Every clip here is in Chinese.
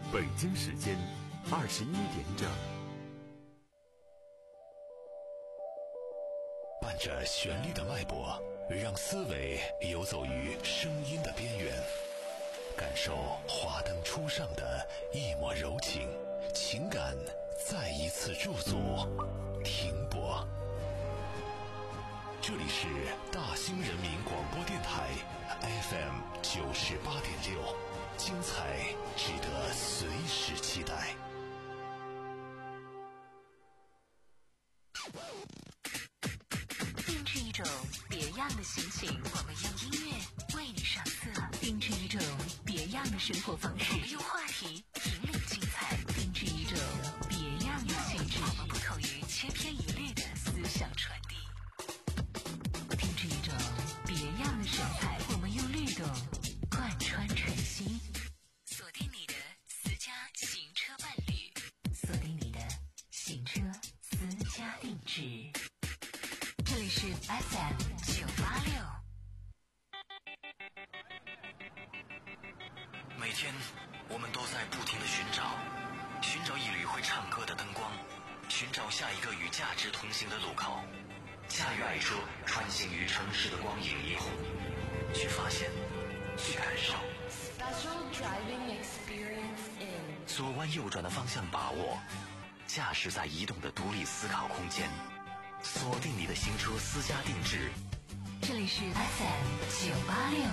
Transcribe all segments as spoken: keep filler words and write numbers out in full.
北京时间二十一点整。 伴着旋律的脉搏，让思维游走于声音的边缘，感受华灯初上的一抹柔情，情感再一次驻足停泊。这里是大兴人民广播电台 F M 九十八点六，精彩值得随时期待。 定制一种别样的心情，我们用音乐为你上色；定制一种别样的生活方式，我们用话题引领精彩；定制一种别样的气质，我们不同于千篇一律的思想传递；定制一种别样的神采，我们用律动贯穿晨曦。锁定你的私家行车伴侣，锁定你的行车私家定制。这里是 F M 九八六。 每天，我们都在不停地寻找，寻找一缕会唱歌的灯光，寻找下一个与价值同行的路口，驾驭爱车穿行于城市的光影霓虹，去发现，去感受。 Special driving experience in 左弯右转的方向把握，驾驶在移动的独立思考空间。锁定你的行车私家定制， 这里是 F M 九八六。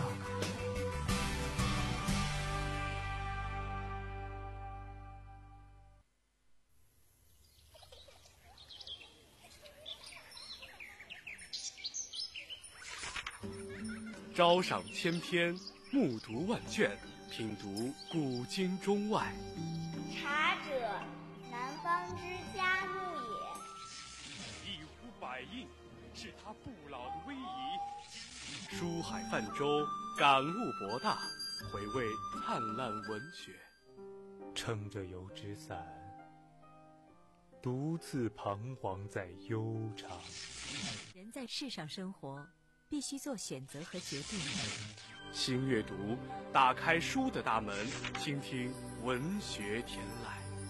朝赏千篇，暮读万卷，品读古今中外。 茶者，南方之佳木也。 一呼百应，是他不老的威仪。书海泛舟，感悟博大，回味灿烂文学。 撑着油纸伞，独自彷徨在悠长。 人在世上生活，必须做选择和决定。 新阅读，打开书的大门，倾听文学天籁。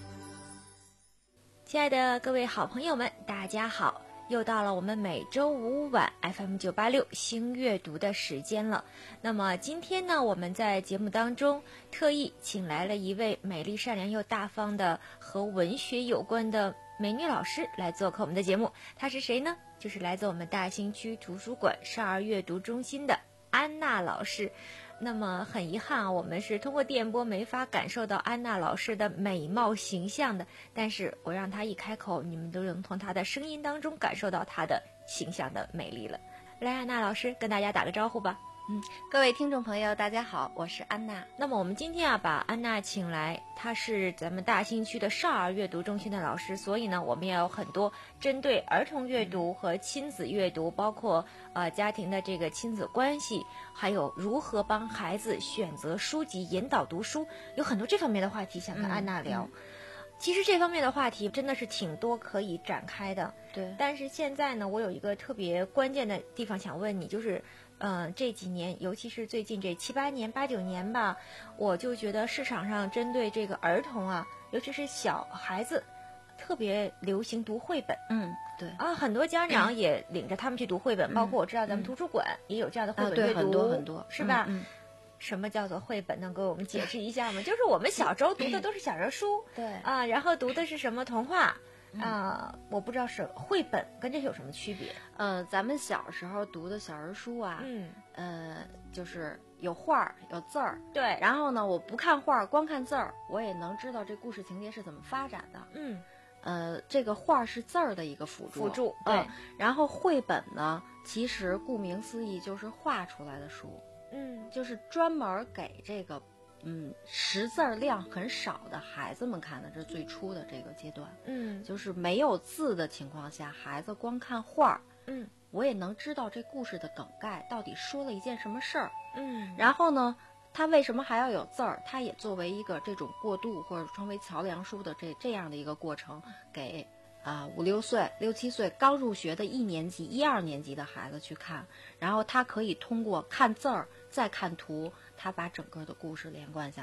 亲爱的各位好朋友们，大家好，又到了我们每周五晚 F M 九八六新阅读的时间了。那么今天呢，我们在节目当中特意请来了一位美丽善良又大方的和文学有关的美女老师来做客我们的节目。她是谁呢？就是来自我们大兴区图书馆少儿阅读中心的安娜老师。那么很遗憾啊，我们是通过电波没法感受到安娜老师的美貌形象的，但是我让她一开口，你们都能从她的声音当中感受到她的形象的美丽了。来，安娜老师跟大家打个招呼吧。 嗯，各位听众朋友大家好，我是安娜。 那么我们今天啊把安娜请来，她是咱们大兴区的少儿阅读中心的老师，所以呢我们也有很多针对儿童阅读和亲子阅读，包括呃家庭的这个亲子关系，还有如何帮孩子选择书籍引导读书，有很多这方面的话题想跟安娜聊。嗯嗯其实这方面的话题真的是挺多可以展开的， 对。 但是现在呢，我有一个特别关键的地方想问你，就是，呃，这几年，尤其是最近这七八年、八九年吧，我就觉得市场上针对这个儿童啊，尤其是小孩子，特别流行读绘本。 嗯，对。 啊，很多家长也领着他们去读绘本，嗯、包括我知道咱们图书馆也有这样的绘本阅读， 啊、对，很多很多， 是吧？ 嗯。嗯什么叫做绘本？能给我们解释一下吗？就是我们小时候读的都是小人书， 对啊，然后读的是什么童话啊、呃？我不知道是绘本跟这有什么区别？ 呃，咱们小时候读的小人书啊， 嗯， 呃，就是有画有字儿， 对。 然后呢，我不看画，光看字儿，我也能知道这故事情节是怎么发展的。 嗯， 呃，这个画是字儿的一个辅助， 辅助对、 嗯。 然后绘本呢，其实顾名思义就是画出来的书。 嗯， 就是专门给这个嗯识字量很少的孩子们看的，这是最初的这个阶段。 嗯， 就是没有字的情况下，孩子光看画， 嗯， 我也能知道这故事的梗概到底说了一件什么事儿。 嗯， 然后呢，它为什么还要有字儿？它也作为一个这种过渡或者称为桥梁书的这这样的一个过程，给啊五六岁、六七岁刚入学的一年级、一二年级的孩子去看，然后他可以通过看字儿再看图，他把整个的故事连贯下来。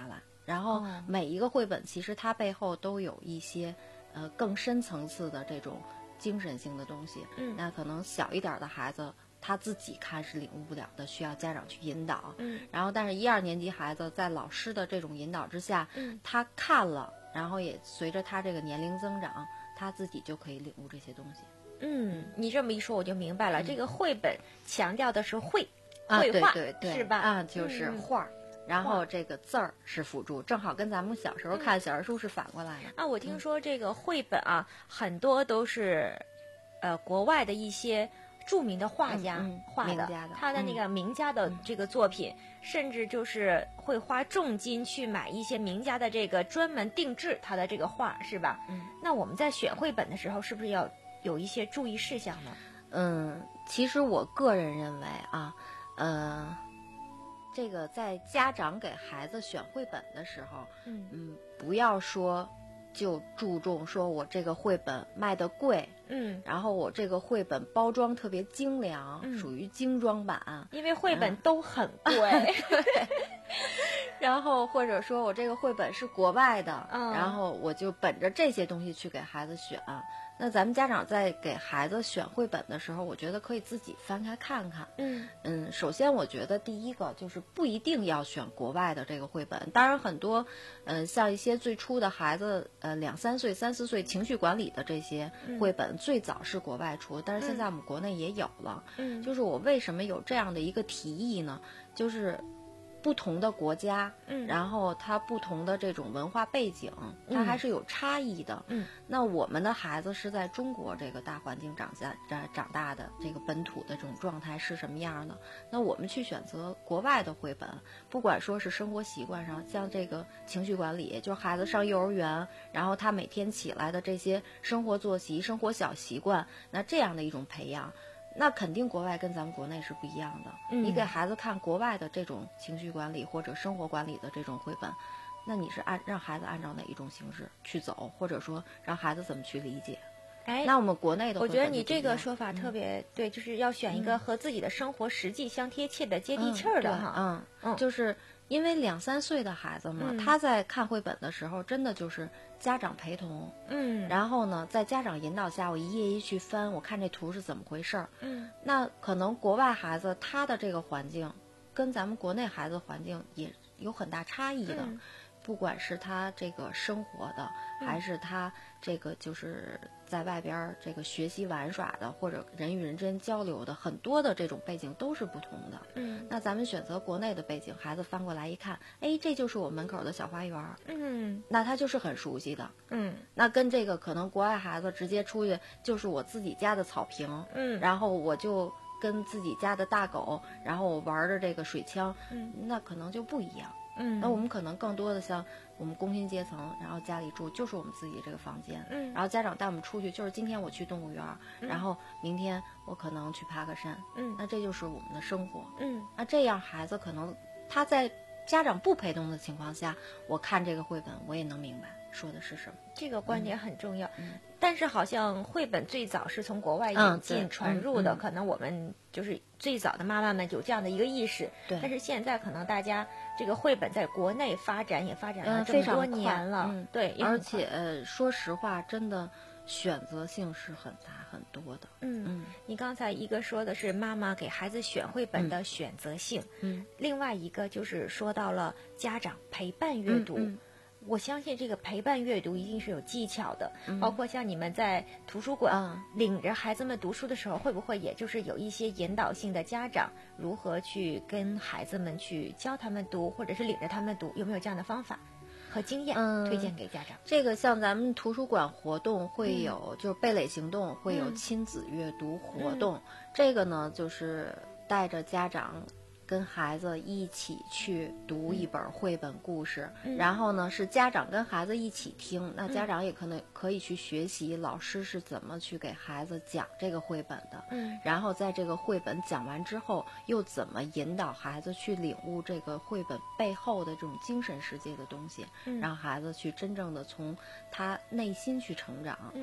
然后每一个绘本其实它背后都有一些呃更深层次的这种精神性的东西。 嗯， 那可能小一点的孩子他自己看是领悟不了的，需要家长去引导。 嗯， 然后但是一二年级孩子在老师的这种引导之下， 嗯， 他看了，然后也随着他这个年龄增长，他自己就可以领悟这些东西。 嗯，你这么一说我就明白了，嗯、这个绘本强调的是绘。 啊， 绘画对对对， 是吧？ 啊，就是画、嗯，然后这个字儿是辅助，正好跟咱们小时候看小人书是反过来的。 啊，我听说这个绘本啊，嗯、很多都是，呃，国外的一些著名的画家画的， 嗯嗯、 他的那个名家的这个作品，嗯、甚至就是会花重金去买一些名家的这个专门定制他的这个画，是吧？ 嗯， 那我们在选绘本的时候，是不是要有一些注意事项呢？ 嗯，其实我个人认为啊。呃，这个在家长给孩子选绘本的时候， 嗯嗯，不要说就注重说我这个绘本卖的贵， 嗯， 然后我这个绘本包装特别精良， 嗯、 属于精装版， 因为绘本都很贵。 嗯、对。然后或者说我这个绘本是国外的， 嗯、 然后我就本着这些东西去给孩子选。那咱们家长在给孩子选绘本的时候，我觉得可以自己翻开看看。 嗯嗯，首先我觉得第一个就是不一定要选国外的这个绘本。当然很多，呃，像一些最初的孩子，呃，两三岁、三四岁情绪管理的这些绘本， 嗯、 最早是国外出，但是现在我们国内也有了。 嗯， 就是我为什么有这样的一个提议呢？就是不同的国家， 嗯， 然后它不同的这种文化背景，它还是有差异的。 嗯， 那我们的孩子是在中国这个大环境长下长长大的，这个本土的这种状态是什么样的？那我们去选择国外的绘本，不管说是生活习惯上，像这个情绪管理，就是孩子上幼儿园，然后他每天起来的这些生活作息、生活小习惯，那这样的一种培养。那肯定国外跟咱们国内是不一样的。 嗯、 你给孩子看国外的这种情绪管理或者生活管理的这种绘本，那你是按让孩子按照哪一种形式去走，或者说让孩子怎么去理解？ 哎， 那我们国内的， 我觉得你这个说法特别、嗯、对，就是要选一个和自己的生活实际相贴切的、嗯、接地气儿的哈。 嗯， 嗯， 就是因为两三岁的孩子嘛、 嗯， 他在看绘本的时候，真的就是家长陪同， 嗯， 然后呢，在家长引导下，我一页一去翻，我看这图是怎么回事儿， 嗯， 那可能国外孩子他的这个环境跟咱们国内孩子环境也有很大差异的。 嗯， 不管是他这个生活的，还是他这个就是在外边这个学习玩耍的，或者人与人之间交流的，很多的这种背景都是不同的。 嗯， 那咱们选择国内的背景，孩子翻过来一看，哎，这就是我门口的小花园。 嗯， 那他就是很熟悉的。 嗯， 那跟这个可能国外孩子直接出去就是我自己家的草坪， 嗯， 然后我就跟自己家的大狗，然后我玩着这个水枪， 嗯， 那可能就不一样。 嗯， 那我们可能更多的像我们工薪阶层，然后家里住就是我们自己这个房间， 嗯， 然后家长带我们出去，就是今天我去动物园， 嗯、 然后明天我可能去爬个山， 嗯， 那这就是我们的生活， 嗯， 那这样孩子可能他在家长不陪同的情况下，我看这个绘本我也能明白说的是什么。 这个观点很重要， 嗯， 但是好像绘本最早是从国外引进、 嗯、 传入的、 嗯嗯， 可能我们就是最早的妈妈们有这样的一个意识， 对。 但是现在可能大家这个绘本在国内发展也发展了这么多年了， 嗯、 对， 而且、呃、说实话，真的选择性是很大很多的。 嗯嗯， 你刚才一个说的是妈妈给孩子选绘本的选择性， 嗯， 另外一个就是说到了家长陪伴阅读。 嗯嗯我相信这个陪伴阅读一定是有技巧的， 嗯、 包括像你们在图书馆领着孩子们读书的时候，嗯、会不会也就是有一些引导性的家长如何去跟孩子们去教他们读，或者是领着他们读，有没有这样的方法和经验、 嗯、 推荐给家长？ 这个像咱们图书馆活动会有，嗯、就是贝蕾行动会有亲子阅读活动，嗯、这个呢就是带着家长跟孩子一起去读一本绘本故事， 嗯、 然后呢是家长跟孩子一起听，那家长也可能可以去学习老师是怎么去给孩子讲这个绘本的， 嗯， 然后在这个绘本讲完之后，又怎么引导孩子去领悟这个绘本背后的这种精神世界的东西， 嗯、 让孩子去真正的从他内心去成长。 嗯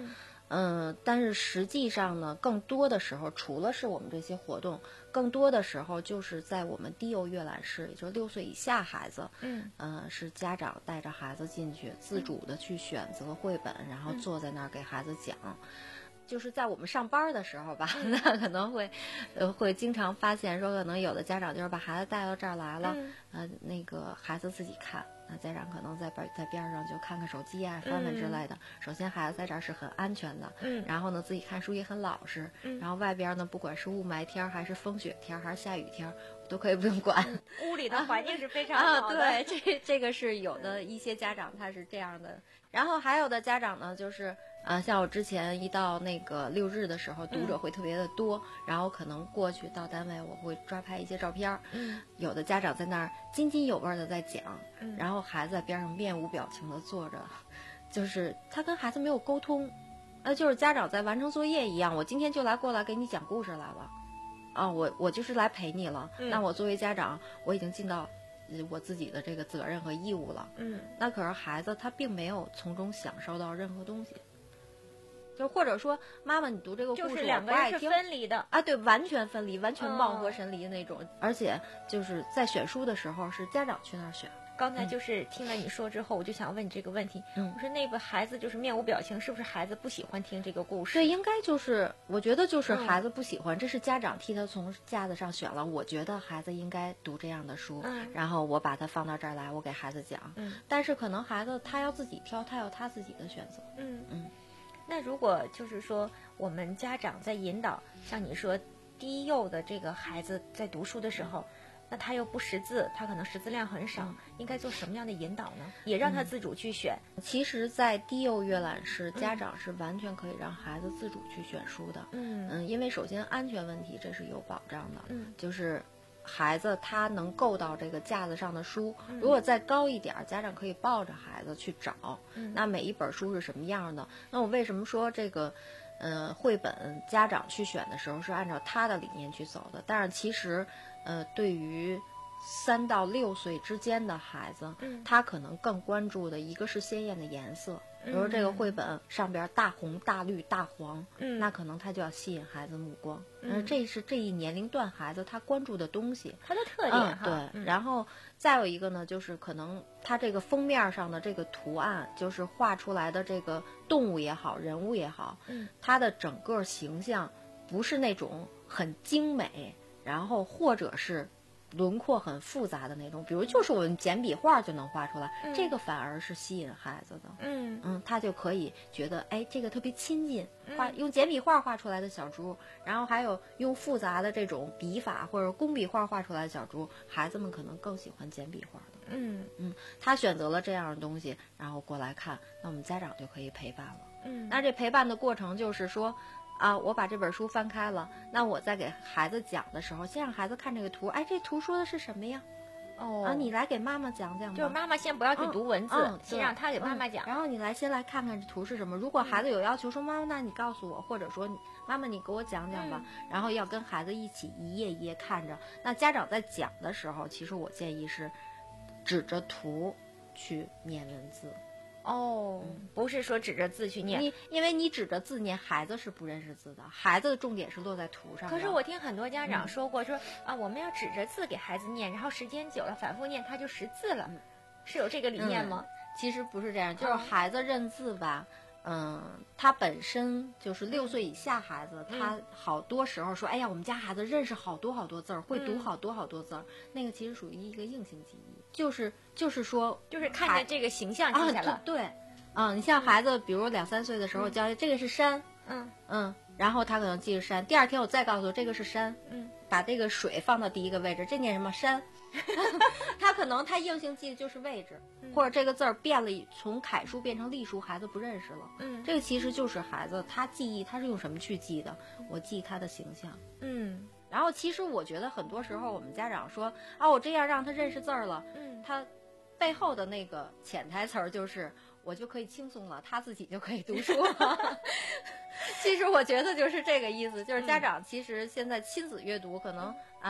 嗯，但是实际上呢，更多的时候，除了是我们这些活动，更多的时候就是在我们低幼阅览室，也就是六岁以下孩子， 嗯， 呃，是家长带着孩子进去，自主的去选择绘本，然后坐在那儿给孩子讲。就是在我们上班的时候吧，那可能会，呃，会经常发现说，可能有的家长就是把孩子带到这儿来了， 嗯、 呃，那个孩子自己看，那家长可能在边在边上就看看手机啊、翻翻之类的。 嗯、 首先，孩子在这儿是很安全的， 嗯， 然后呢，自己看书也很老实， 嗯， 然后外边呢，不管是雾霾天还是风雪天还是下雨天，都可以不用管。 屋里的环境是非常好的。 啊、对，这这个是有的一些家长他是这样的，然后还有的家长呢，就是。啊，像我之前一到那个六日的时候，读者会特别的多，嗯、然后可能过去到单位，我会抓拍一些照片。 嗯， 有的家长在那儿津津有味的在讲， 嗯， 然后孩子在边上面无表情的坐着，就是他跟孩子没有沟通，呃，就是家长在完成作业一样。我今天就来过来给你讲故事来了，啊，我我就是来陪你了。 嗯、 那我作为家长，我已经尽到我自己的这个责任和义务了。 嗯， 那可是孩子他并没有从中享受到任何东西。就或者说，妈妈，你读这个故事， 就是两个人是分离的啊，对，完全分离，完全貌合神离的那种。嗯、而且就是在选书的时候，是家长去那儿选。 刚才就是听了你说之后，嗯、我就想问你这个问题。 嗯， 我说那个孩子就是面无表情，是不是孩子不喜欢听这个故事？ 对，应该就是，我觉得就是孩子不喜欢，嗯、这是家长替他从架子上选了。我觉得孩子应该读这样的书， 嗯、 然后我把他放到这儿来，我给孩子讲。 嗯， 但是可能孩子他要自己挑，他有他自己的选择。 嗯嗯。 那如果就是说我们家长在引导，像你说低幼的这个孩子在读书的时候，那他又不识字，他可能识字量很少，嗯、应该做什么样的引导呢？也让他自主去选。 嗯、其实，在低幼阅览室，家长是完全可以让孩子自主去选书的。 嗯嗯，因为首先安全问题这是有保障的。 嗯， 就是孩子他能够到这个架子上的书， 嗯、 如果再高一点，家长可以抱着孩子去找。 嗯， 那每一本书是什么样的？那我为什么说这个，呃，绘本家长去选的时候是按照他的理念去走的？但是其实，呃，对于三到六岁之间的孩子， 嗯、 他可能更关注的一个是鲜艳的颜色。比如这个绘本上边大红大绿大黄， 嗯， 那可能他就要吸引孩子目光， 嗯， 这是这一年龄段孩子他关注的东西， 他的特点嗯、 哈。 对， 嗯、 然后再有一个呢，就是可能他这个封面上的这个图案，就是画出来的这个动物也好，人物也好， 嗯， 他的整个形象不是那种很精美，然后或者是轮廓很复杂的那种，比如就是我们简笔画就能画出来， 嗯、 这个反而是吸引孩子的。 嗯嗯，他就可以觉得，哎，这个特别亲近，画用简笔画画出来的小猪，然后还有用复杂的这种笔法或者工笔画画出来的小猪，孩子们可能更喜欢简笔画的。 嗯嗯，他选择了这样的东西，然后过来看，那我们家长就可以陪伴了。 嗯， 那这陪伴的过程就是说。啊，我把这本书翻开了，那我在给孩子讲的时候，先让孩子看这个图，哎，这图说的是什么呀？ 哦， 啊，你来给妈妈讲讲吧。 就是妈妈先不要去读文字， 嗯嗯、 先让他给妈妈讲、 嗯。然后你来先来看看这图是什么。如果孩子有要求说，妈妈，那你告诉我，或者说妈妈你给我讲讲吧。 嗯、 然后要跟孩子一起一页一页看着。那家长在讲的时候，其实我建议是指着图去念文字。 哦， 嗯、 不是说指着字去念， 你因为你指着字念，孩子是不认识字的，孩子的重点是落在图上。 可是我听很多家长说过，嗯、说啊，我们要指着字给孩子念，然后时间久了反复念，他就识字了，嗯、是有这个理念吗？ 嗯、其实不是这样，就是孩子认字吧。嗯，他本身就是六岁以下孩子， 嗯、 他好多时候说，哎呀，我们家孩子认识好多好多字儿，会读好多好多字儿，嗯、那个其实属于一个硬性记忆，就是就是说， 就是看着这个形象记下来。 啊、对，啊、嗯，你像孩子，比如两三岁的时候教、嗯、这个是山， 嗯嗯，然后他可能记着山，第二天我再告诉这个是山， 嗯， 把这个水放到第一个位置，这念什么山？他可能他硬性记的就是位置， 嗯、 或者这个字儿变了，从楷书变成隶书，孩子不认识了。 嗯， 这个其实就是孩子他记忆他是用什么去记的？我记他的形象。 嗯， 然后其实我觉得很多时候我们家长说啊，我这样让他认识字儿了， 嗯， 他背后的那个潜台词儿就是我就可以轻松了，他自己就可以读书了。其实我觉得就是这个意思，就是家长其实现在亲子阅读可能啊。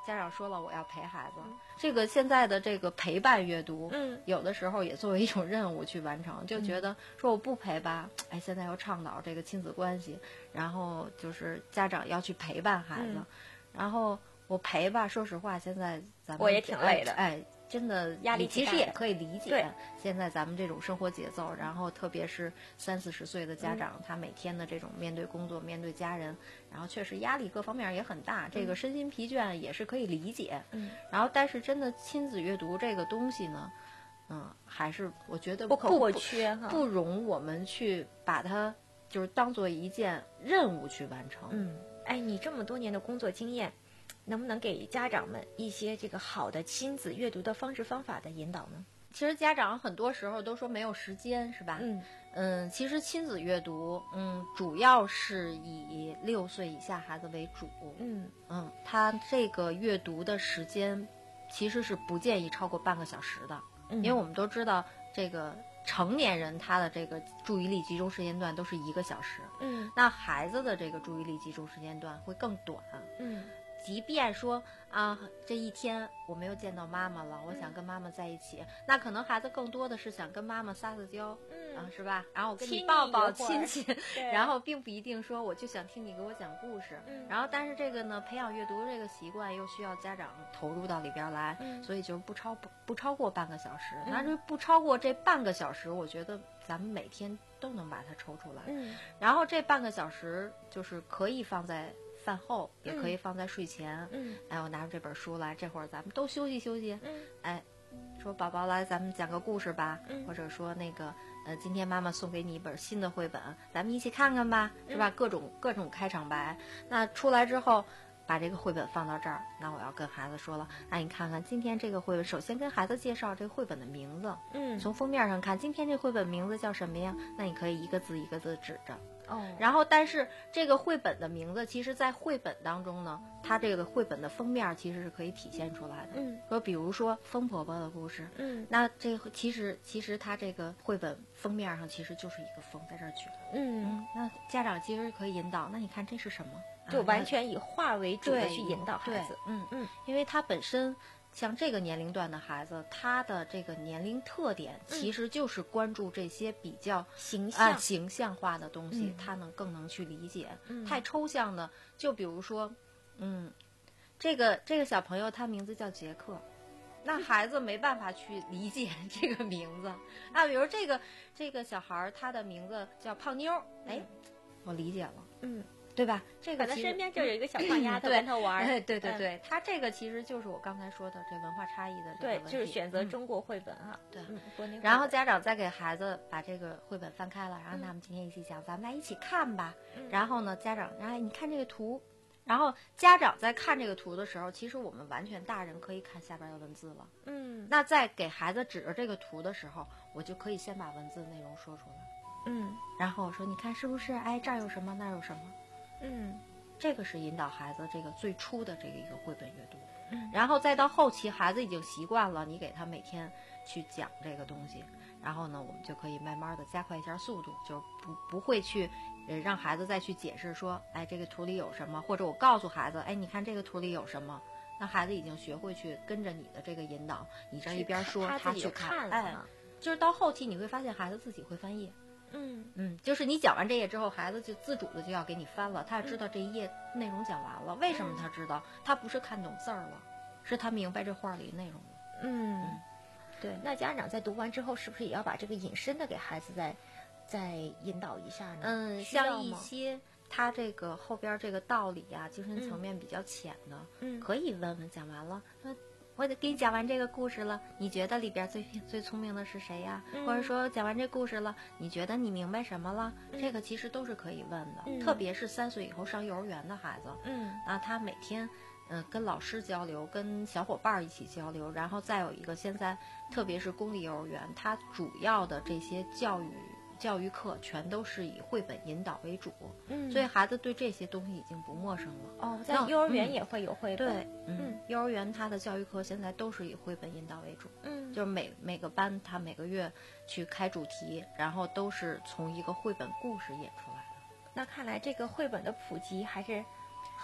家长说了我要陪孩子，嗯、这个现在的这个陪伴阅读， 嗯， 有的时候也作为一种任务去完成，就觉得说我不陪吧，哎，现在又倡导这个亲子关系，然后就是家长要去陪伴孩子，嗯、然后我陪吧，说实话，现在咱们我也挺累的， 哎。哎真的压力其实也可以理解， 对现在咱们这种生活节奏，然后特别是三四十岁的家长，嗯、他每天的这种面对工作、面对家人，然后确实压力各方面也很大，嗯、这个身心疲倦也是可以理解。 嗯， 然后但是真的亲子阅读这个东西呢，嗯，还是我觉得不可或缺哈， 不容我们去把它就是当做一件任务去完成。 嗯，哎，你这么多年的工作经验。能不能给家长们一些这个好的亲子阅读的方式方法的引导呢？ 其实家长很多时候都说没有时间，是吧？ 嗯嗯，其实亲子阅读，嗯，主要是以六岁以下孩子为主。 嗯嗯，他这个阅读的时间其实是不建议超过半个小时的， 嗯、 因为我们都知道这个成年人他的这个注意力集中时间段都是一个小时， 嗯， 那孩子的这个注意力集中时间段会更短， 嗯。 即便说啊，这一天我没有见到妈妈了，我想跟妈妈在一起，嗯、那可能孩子更多的是想跟妈妈撒撒娇， 嗯啊，是吧？然后我跟你抱抱亲亲， 亲然后并不一定说我就想听你给我讲故事。 嗯、 然后但是这个呢，培养阅读这个习惯又需要家长投入到里边来， 嗯、 所以就不超不不超过半个小时。 嗯、 那这不超过这半个小时，我觉得咱们每天都能把它抽出来。 嗯， 然后这半个小时就是可以放在饭后，也可以放在睡前。 嗯， 哎，我拿出这本书来，这会儿咱们都休息休息。 嗯， 哎，说宝宝来，咱们讲个故事吧。 嗯， 或者说那个呃，今天妈妈送给你一本新的绘本，咱们一起看看吧，是吧？ 嗯、 各种各种开场白。那出来之后，把这个绘本放到这儿，那我要跟孩子说了，那你看看今天这个绘本，首先跟孩子介绍这个绘本的名字。 嗯， 从封面上看，今天这绘本名字叫什么呀？那你可以一个字一个字指着。 哦， 然后但是这个绘本的名字，其实在绘本当中呢，它这个绘本的封面其实是可以体现出来的。 嗯， 说比如说风婆婆的故事， 嗯， 那这个其实其实它这个绘本封面上其实就是一个风在这儿举着。 嗯嗯，那家长其实可以引导，那你看这是什么？ 就完全以画为主的去引导孩子。 嗯嗯，因为他本身像这个年龄段的孩子，他的这个年龄特点其实就是关注这些比较形象、 啊、形象化的东西， 嗯、 他能更能去理解。 嗯、 太抽象的，就比如说，嗯，这个这个小朋友他名字叫杰克。那孩子没办法去理解这个名字啊，比如这个这个小孩他的名字叫胖妞，哎，我理解了， 嗯， 对吧？这个他身边就有一个小胖丫头跟他玩， 哎，对对对，他这个其实就是我刚才说的这文化差异的这个问题， 对，就是选择中国绘本啊， 对， 嗯， 然后家长再给孩子把这个绘本翻开了，然后他们今天一起讲，咱们来一起看吧。然后呢，家长，哎，你看这个图。然后家长在看这个图的时候，其实我们完全大人可以看下边的文字了。 嗯， 那在给孩子指着这个图的时候，我就可以先把文字内容说出来。 嗯， 然后我说，你看是不是？哎，这儿有什么，那儿有什么？ 嗯， 这个是引导孩子这个最初的这个一个绘本阅读。 嗯， 然后再到后期，孩子已经习惯了，你给他每天去讲这个东西，然后呢，我们就可以慢慢的加快一下速度，就不不会去。呃，让孩子再去解释说，哎，这个图里有什么，或者我告诉孩子，哎，你看这个图里有什么，那孩子已经学会去跟着你的这个引导，你这一边说，他去看，哎，就是到后期你会发现孩子自己会翻页， 嗯嗯，就是你讲完这页之后，孩子就自主的就要给你翻了，他知道这一页内容讲完了，为什么他知道？他不是看懂字儿了，是他明白这画里内容了。 嗯，对，那家长在读完之后，是不是也要把这个引申的给孩子再？再引导一下呢？ 嗯，像一些他这个后边这个道理啊，精神层面比较浅的， 嗯， 可以问问。讲完了，说我得给你讲完这个故事了，你觉得里边最最聪明的是谁呀？ 嗯、 或者说讲完这故事了，你觉得你明白什么了？ 嗯、 这个其实都是可以问的， 嗯、 特别是三岁以后上幼儿园的孩子， 嗯， 啊，他每天。嗯，跟老师交流，跟小伙伴一起交流，然后再有一个，现在特别是公立幼儿园，它主要的这些教育教育课全都是以绘本引导为主， 嗯， 所以孩子对这些东西已经不陌生了。 哦，在幼儿园也会有绘本， 对， 嗯， 嗯幼儿园它的教育课现在都是以绘本引导为主， 嗯， 就是每每个班他每个月去开主题，然后都是从一个绘本故事引出来的。 那看来这个绘本的普及还是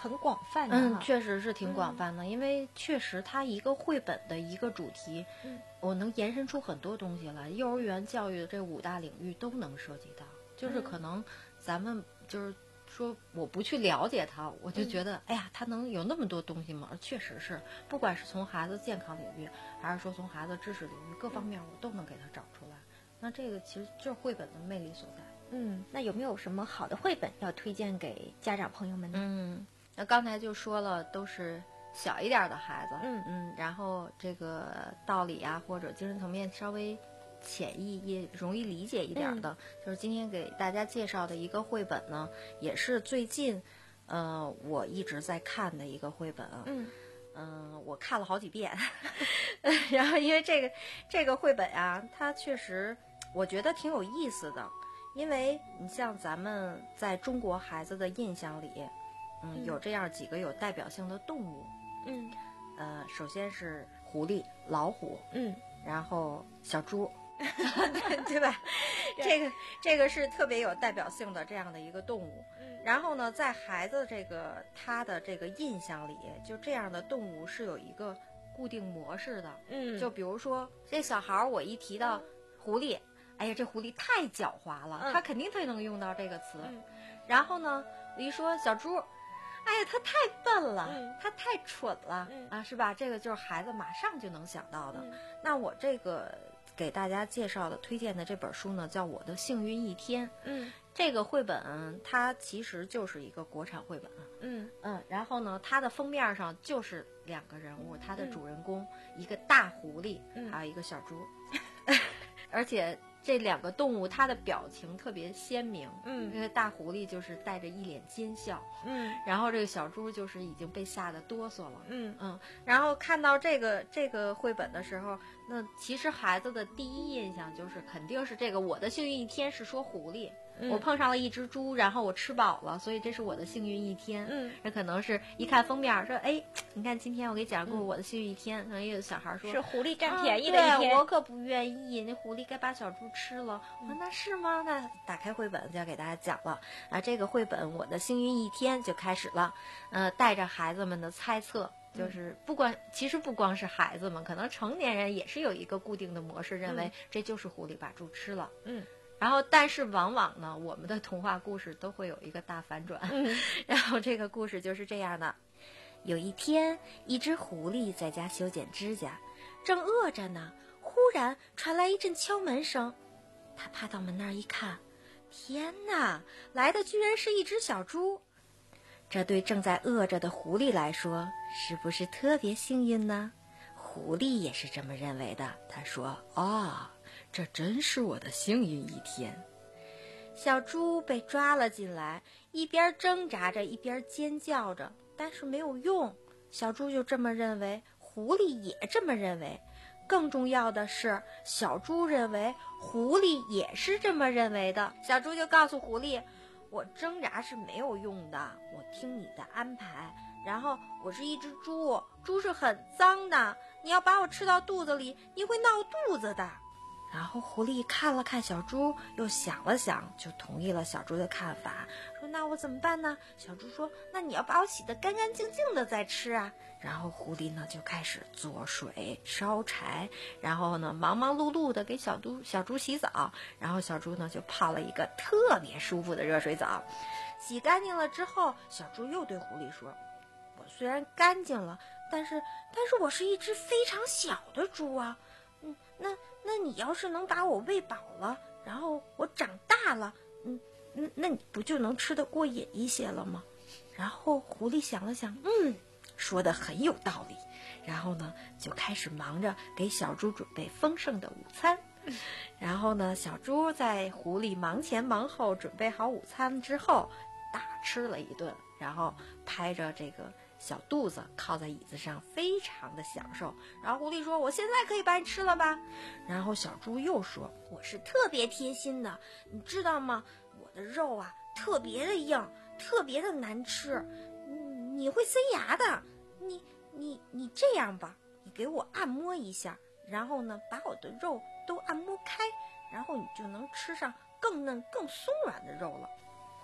很广泛的。 嗯，确实是挺广泛的，嗯、因为确实它一个绘本的一个主题，嗯、我能延伸出很多东西来。幼儿园教育的这五大领域都能涉及到，就是可能咱们就是说我不去了解它，我就觉得、嗯、哎呀，它能有那么多东西吗？而确实是，不管是从孩子健康领域，还是说从孩子知识领域，各方面我都能给他找出来。那这个其实就是绘本的魅力所在。 嗯，那有没有什么好的绘本要推荐给家长朋友们呢？ 嗯，那刚才就说了，都是小一点的孩子，嗯嗯，然后这个道理啊或者精神层面稍微浅易也容易理解一点的、嗯、就是今天给大家介绍的一个绘本呢，也是最近呃我一直在看的一个绘本啊。嗯嗯、呃，我看了好几遍然后因为这个这个绘本啊，它确实我觉得挺有意思的。因为你像咱们在中国孩子的印象里，嗯，嗯有这样几个有代表性的动物，嗯，呃，首先是狐狸、老虎，嗯，然后小猪，对吧？这个这个是特别有代表性的这样的一个动物。嗯、然后呢，在孩子这个他的这个印象里，就这样的动物是有一个固定模式的。嗯，就比如说这小孩，我一提到狐狸。哎呀，这狐狸太狡猾了，嗯、他肯定他能用到这个词。嗯、然后呢，我一说小猪，哎呀，他太笨了，嗯、他太蠢了、嗯、啊，是吧？这个就是孩子马上就能想到的。嗯、那我这个给大家介绍的、推荐的这本书呢，叫《我的幸运一天》。嗯，这个绘本它其实就是一个国产绘本。嗯嗯，然后呢，它的封面上就是两个人物，它的主人公、嗯、一个大狐狸，嗯、还有一个小猪，而且。这两个动物它的表情特别鲜明，嗯，因为大狐狸就是带着一脸奸笑，嗯，然后这个小猪就是已经被吓得哆嗦了，嗯嗯，然后看到这个这个绘本的时候，那其实孩子的第一印象就是肯定是这个我的幸运一天是说狐狸。嗯、我碰上了一只猪，然后我吃饱了，所以这是我的幸运一天。嗯，这可能是一看封面说，哎，你看今天我给讲故事，我的幸运一天。可能也有小孩说是狐狸占便宜的一天，啊、我可不愿意，那狐狸该把小猪吃了。我说那是吗？那打开绘本就要给大家讲了啊，这个绘本我的幸运一天就开始了，呃，带着孩子们的猜测。就是不光，其实不光是孩子们，可能成年人也是有一个固定的模式，认为这就是狐狸把猪吃了。嗯。然后，但是往往呢，我们的童话故事都会有一个大反转。嗯、然后这个故事就是这样的：有一天，一只狐狸在家修剪指甲，正饿着呢，忽然传来一阵敲门声。他爬到门那儿一看，天哪，来的居然是一只小猪。这对正在饿着的狐狸来说，是不是特别幸运呢？狐狸也是这么认为的。他说：“哦。”这真是我的幸运一天。小猪被抓了进来，一边挣扎着一边尖叫着，但是没有用。小猪就这么认为，狐狸也这么认为。更重要的是，小猪认为狐狸也是这么认为的。小猪就告诉狐狸，我挣扎是没有用的，我听你的安排。然后我是一只猪，猪是很脏的，你要把我吃到肚子里，你会闹肚子的。然后狐狸看了看小猪，又想了想，就同意了小猪的看法，说那我怎么办呢？小猪说，那你要把我洗得干干净净的再吃啊。然后狐狸呢就开始做水烧柴，然后呢忙忙碌碌的给小猪小猪洗澡，然后小猪呢就泡了一个特别舒服的热水澡。洗干净了之后，小猪又对狐狸说，我虽然干净了，但是但是我是一只非常小的猪啊。嗯，那那你要是能把我喂饱了，然后我长大了，嗯嗯，那你不就能吃得过瘾一些了吗？然后狐狸想了想，嗯，说得很有道理。然后呢，就开始忙着给小猪准备丰盛的午餐。然后呢，小猪在狐狸忙前忙后准备好午餐之后，大吃了一顿，然后拍着这个小肚子靠在椅子上，非常的享受。然后狐狸说，我现在可以把你吃了吧？然后小猪又说，我是特别贴心的，你知道吗？我的肉啊特别的硬，特别的难吃，你会塞牙的。你你你这样吧，你给我按摩一下，然后呢把我的肉都按摩开，然后你就能吃上更嫩更松软的肉了。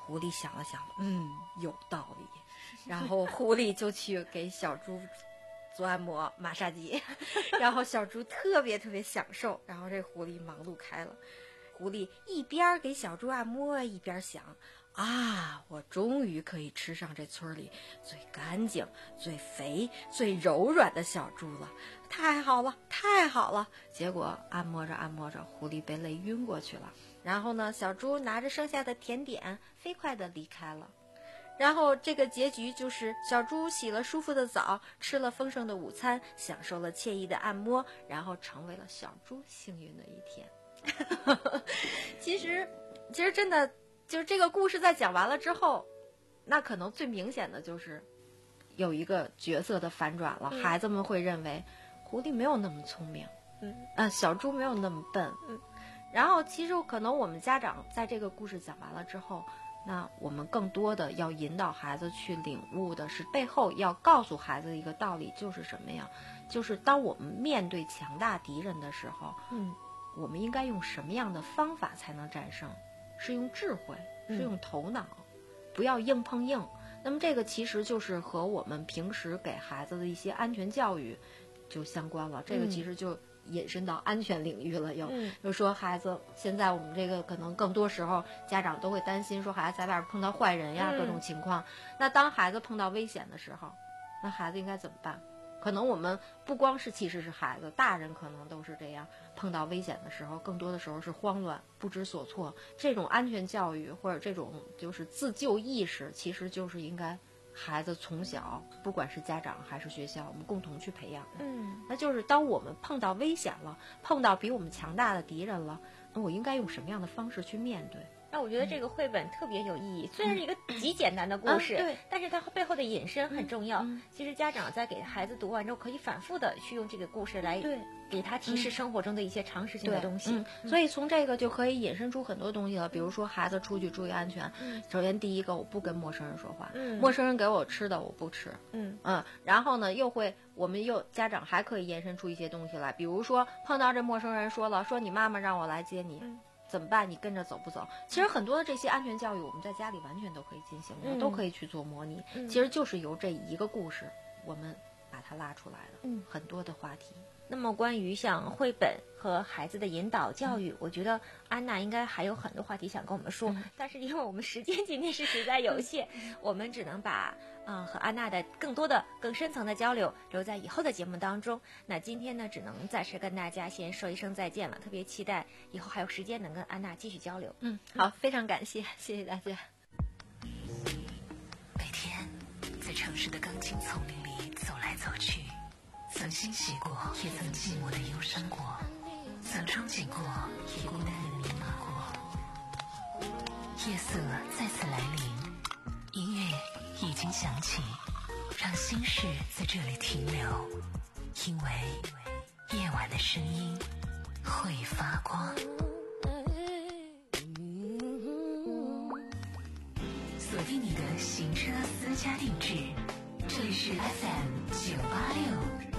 狐狸想了想，嗯，有道理。然后狐狸就去给小猪做按摩马杀鸡，然后小猪特别特别享受，然后这狐狸忙碌开了。狐狸一边给小猪按摩，一边想啊，我终于可以吃上这村里最干净、最肥、最柔软的小猪了，太好了，太好了！结果按摩着按摩着，狐狸被累晕过去了。然后呢，小猪拿着剩下的甜点，飞快地离开了。然后这个结局就是小猪洗了舒服的澡，吃了丰盛的午餐，享受了惬意的按摩，然后成为了小猪幸运的一天。其实，其实真的就是这个故事在讲完了之后，那可能最明显的就是有一个角色的反转了。嗯、孩子们会认为狐狸没有那么聪明，嗯，呃，小猪没有那么笨，嗯。然后其实可能我们家长在这个故事讲完了之后，那我们更多的要引导孩子去领悟的是背后要告诉孩子的一个道理，就是什么呀？就是当我们面对强大敌人的时候，嗯。我们应该用什么样的方法才能战胜？是用智慧，是用头脑，嗯、不要硬碰硬。那么这个其实就是和我们平时给孩子的一些安全教育就相关了。这个其实就引申到安全领域了，又、嗯、就说孩子现在我们这个可能更多时候家长都会担心说孩子在外边碰到坏人呀、嗯、各种情况。那当孩子碰到危险的时候，那孩子应该怎么办？可能我们不光是其实是孩子，大人可能都是这样，碰到危险的时候更多的时候是慌乱不知所措。这种安全教育或者这种就是自救意识，其实就是应该孩子从小不管是家长还是学校我们共同去培养的。嗯，那就是当我们碰到危险了，碰到比我们强大的敌人了，那我应该用什么样的方式去面对？ 那我觉得这个绘本特别有意义，虽然是一个极简单的故事，嗯、对，但是它背后的引申很重要。嗯嗯、其实家长在给孩子读完之后，可以反复的去用这个故事来对给他提示生活中的一些常识性的东西。嗯嗯、所以从这个就可以引申出很多东西了，比如说孩子出去注意安全。嗯、首先第一个，我不跟陌生人说话，嗯、陌生人给我吃的我不吃。嗯嗯，然后呢，又会我们又家长还可以延伸出一些东西来，比如说碰到这陌生人说了，说你妈妈让我来接你。嗯，怎么办？你跟着走不走？其实很多的这些安全教育，我们在家里完全都可以进行的，嗯、都可以去做模拟。嗯、其实就是由这一个故事，我们把它拉出来了。嗯，很多的话题。 那么关于像绘本和孩子的引导教育，嗯、我觉得安娜应该还有很多话题想跟我们说，嗯、但是因为我们时间今天是实在有限，嗯、我们只能把嗯、呃、和安娜的更多的更深层的交流留在以后的节目当中。那今天呢，只能暂时跟大家先说一声再见了，特别期待以后还有时间能跟安娜继续交流。 嗯，好，非常感谢，谢谢大家。 每天在城市的钢筋丛林里走来走去，曾欣喜过，也曾寂寞的忧伤过，曾憧憬过，也孤单的迷茫过。夜色再次来临，音乐已经响起，让心事在这里停留，因为夜晚的声音会发光。锁定你的行车私家定制，这里是 F M 九八六。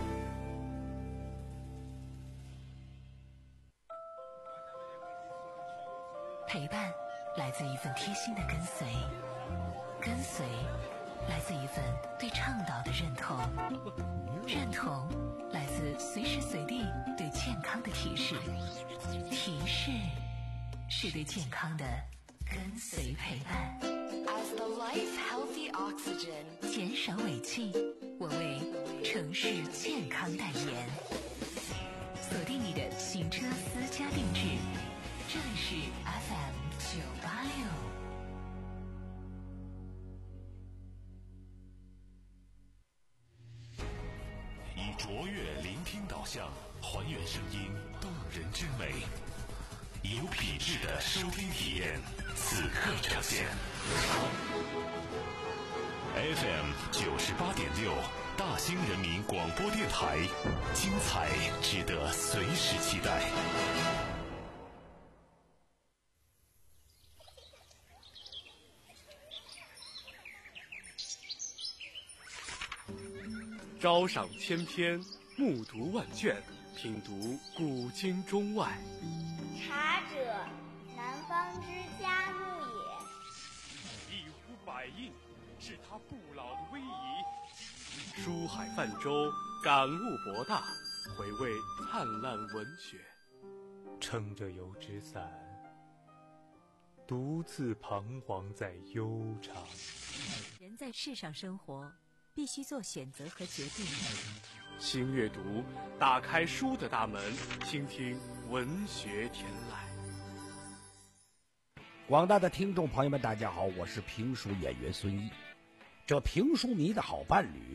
陪伴来自一份贴心的跟随，跟随来自一份对倡导的认同，认同来自随时随地对健康的提示，提示是对健康的跟随陪伴。As the life healthy oxygen， 减少尾气，我为城市健康代言。锁定你的行车私家定制，这里是 F M 九八六。 以卓越聆听导向，还原声音动人之美，以有品质的收听体验，此刻呈现。F M 九十八点六，大兴人民广播电台，精彩值得随时期待。 朝赏千篇，暮读万卷，品读古今中外。 茶者，南方之佳木也。 百印，是它不老的威仪。书海泛舟，感悟博大，回味灿烂文学。 撑着油纸伞，独自彷徨在悠长。 人在世上生活，必须做选择和决定。 新阅读，打开书的大门，倾听文学天籁。 广大的听众朋友们，大家好，我是评书演员孙一。这评书迷的好伴侣